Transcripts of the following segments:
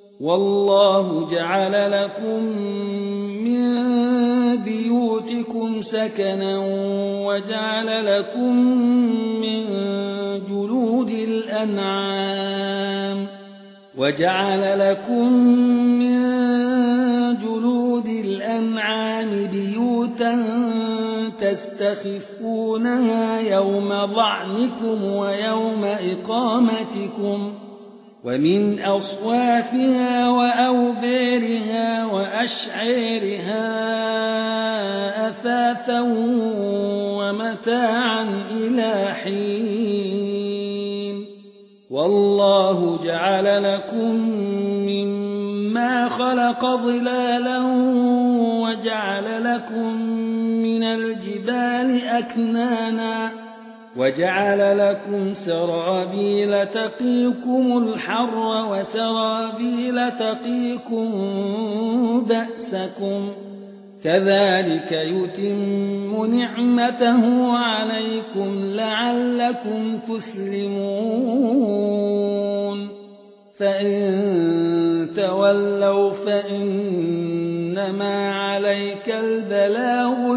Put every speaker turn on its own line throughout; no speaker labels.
والله جعل لكم من بيوتكم سكنا وجعل لكم من جلود الأنعام بيوتا تستخفونها يوم ظعنكم ويوم إقامتكم ومن أصوافها وأوبارها وأشعارها أثاثا ومتاعا إلى حين والله جعل لكم مما خلق ظلالا وجعل لكم من الجبال أكنانا وجعل لكم سرابيل تقيكم الحر وسرابيل تقيكم بأسكم كذلك يتم نعمته عليكم لعلكم تسلمون فإن تولوا فإنما عليك البلاغ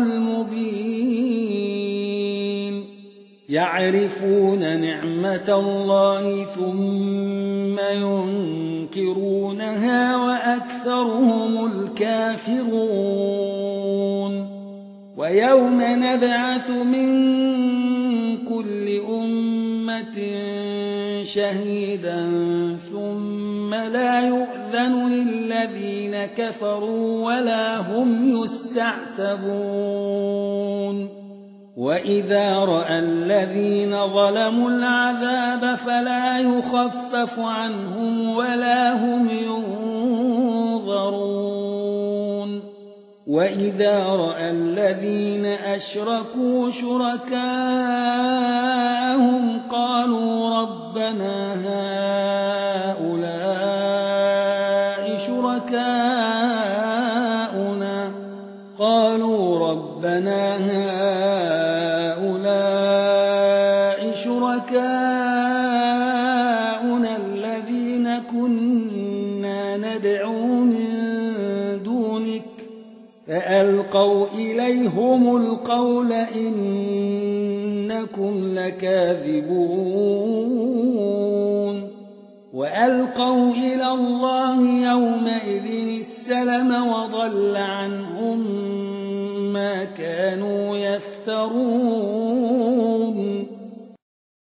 المبين يعرفون نعمة الله ثم ينكرونها وأكثرهم الكافرون ويوم نبعث من كل أمة شهيدا ثم لا يؤذن للذين كفروا ولا هم يستعتبون وإذا رأى الذين ظلموا العذاب فلا يخفف عنهم ولا هم ينظرون وإذا رأى الذين أشركوا شركاءهم قالوا ربنا هؤلاء شركاؤنا الذين كنا ندعو من دونك فألقوا إليهم القول إنكم لكاذبون وألقوا إلى الله يومئذ السلم وضل عنهم